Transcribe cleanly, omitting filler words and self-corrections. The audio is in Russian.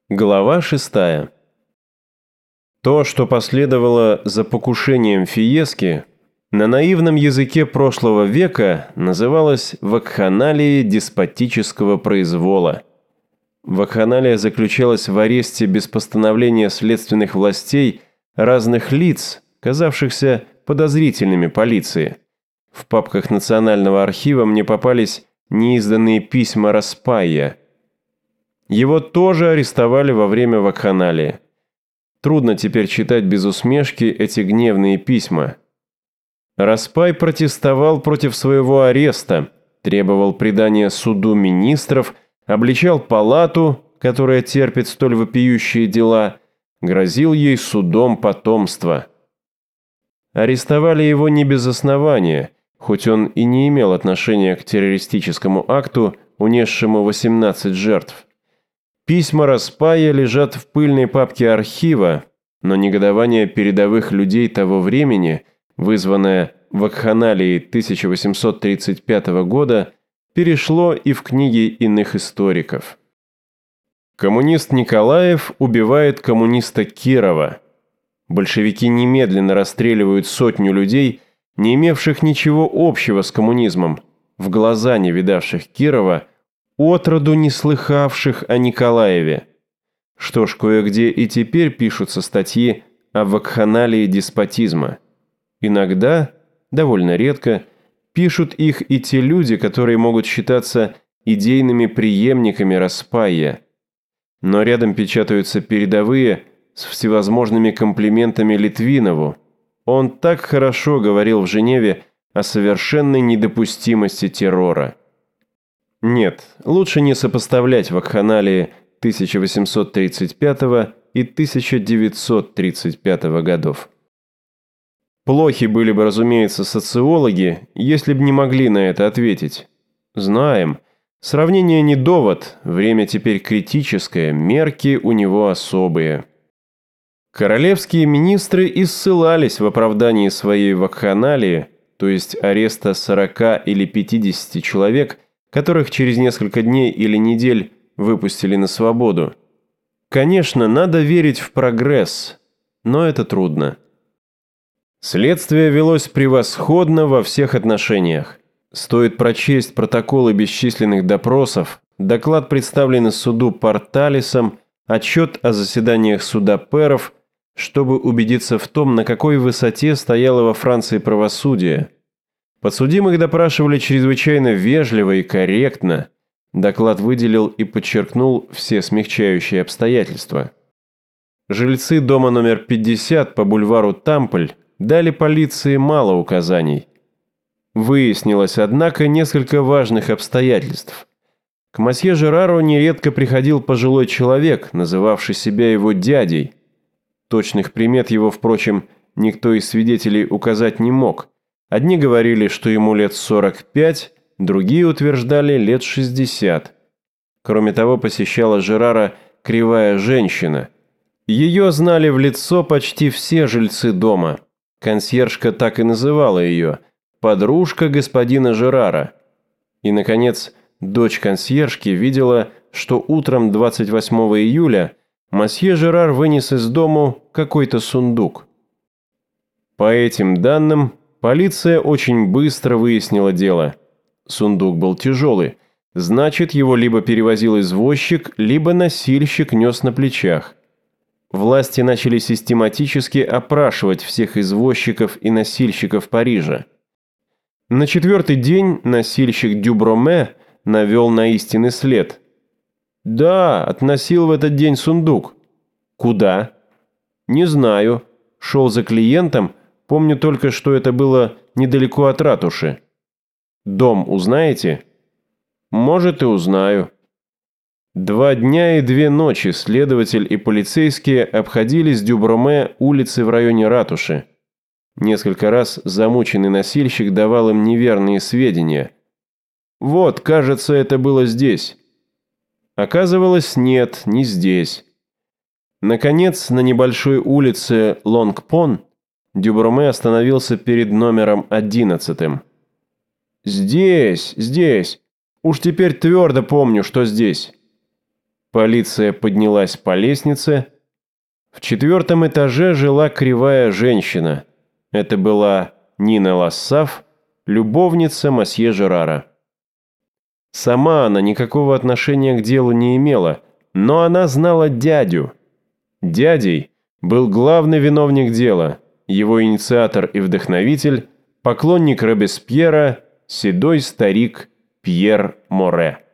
Глава 6. То, что последовало за покушением Фиески, на наивном языке прошлого века называлось вакханалией деспотического произвола. Вакханалия заключалась в аресте без постановления следственных властей разных лиц, казавшихся подозрительными полиции. В папках Национального архива мне попались неизданные письма Распайя. Его тоже арестовали во время вакханалии. Трудно теперь читать без усмешки эти гневные письма. Распай протестовал против своего ареста, требовал предания суду министров, обличал палату, которая терпит столь вопиющие дела, грозил ей судом потомства. Арестовали его не без основания, хоть он и не имел отношения к террористическому акту, унесшему 18 жертв. Письма Распая лежат в пыльной папке архива, но негодование передовых людей того времени, вызванное вакханалией 1835 года, перешло и в книги иных историков. Коммунист Николаев убивает коммуниста Кирова. Большевики немедленно расстреливают сотню людей, не имевших ничего общего с коммунизмом, в глаза не видавших Кирова, отроду не слыхавших о Николаеве. Что ж, кое-где и теперь пишутся статьи о вакханалии деспотизма. Иногда, довольно редко, пишут их и те люди, которые могут считаться идейными преемниками Распайя. Но рядом печатаются передовые с всевозможными комплиментами Литвинову. Он так хорошо говорил в Женеве о совершенной недопустимости террора. Нет, лучше не сопоставлять вакханалии 1835 и 1935 годов. Плохи были бы, разумеется, социологи, если бы не могли на это ответить. Знаем, сравнение не довод, время теперь критическое, мерки у него особые. Королевские министры и ссылались в оправдании своей вакханалии, то есть ареста 40 или 50 человек, которых через несколько дней или недель выпустили на свободу. Конечно, надо верить в прогресс, но это трудно. Следствие велось превосходно во всех отношениях. Стоит прочесть протоколы бесчисленных допросов, доклад, представленный суду Порталисом, отчет о заседаниях суда пэров, чтобы убедиться в том, на какой высоте стояло во Франции правосудие. Подсудимых допрашивали чрезвычайно вежливо и корректно. Доклад выделил и подчеркнул все смягчающие обстоятельства. Жильцы дома номер 50 по бульвару Тампль дали полиции мало указаний. Выяснилось, однако, несколько важных обстоятельств. К мосье Жерару нередко приходил пожилой человек, называвший себя его дядей. Точных примет его, впрочем, никто из свидетелей указать не мог. Одни говорили, что ему лет 45, другие утверждали лет 60. Кроме того, посещала Жерара кривая женщина. Ее знали в лицо почти все жильцы дома. Консьержка так и называла ее – подружка господина Жерара. И, наконец, дочь консьержки видела, что утром 28 июля мосье Жерар вынес из дому какой-то сундук. По этим данным, полиция очень быстро выяснила дело. Сундук был тяжелый, значит, его либо перевозил извозчик, либо носильщик нес на плечах. Власти начали систематически опрашивать всех извозчиков и носильщиков Парижа. На четвертый день носильщик Дюброме навел на истинный след. «Да, относил в этот день сундук». «Куда?» «Не знаю. Шел за клиентом. Помню только, что это было недалеко от ратуши». «Дом узнаете?» «Может, и узнаю». 2 дня и 2 ночи следователь и полицейские обходили с Дюброме улицы в районе ратуши. Несколько раз замученный носильщик давал им неверные сведения. «Вот, кажется, это было здесь». Оказывалось, нет, не здесь. Наконец, на небольшой улице Лонгпон Дюброме остановился перед номером 11. «Здесь, здесь. Уж теперь твердо помню, что здесь». Полиция поднялась по лестнице. В 4-м этаже жила кривая женщина. Это была Нина Лассав, любовница мосье Жерара. Сама она никакого отношения к делу не имела, но она знала дядю. Дядей был главный виновник дела, его инициатор и вдохновитель, поклонник Робеспьера, седой старик Пьер Море.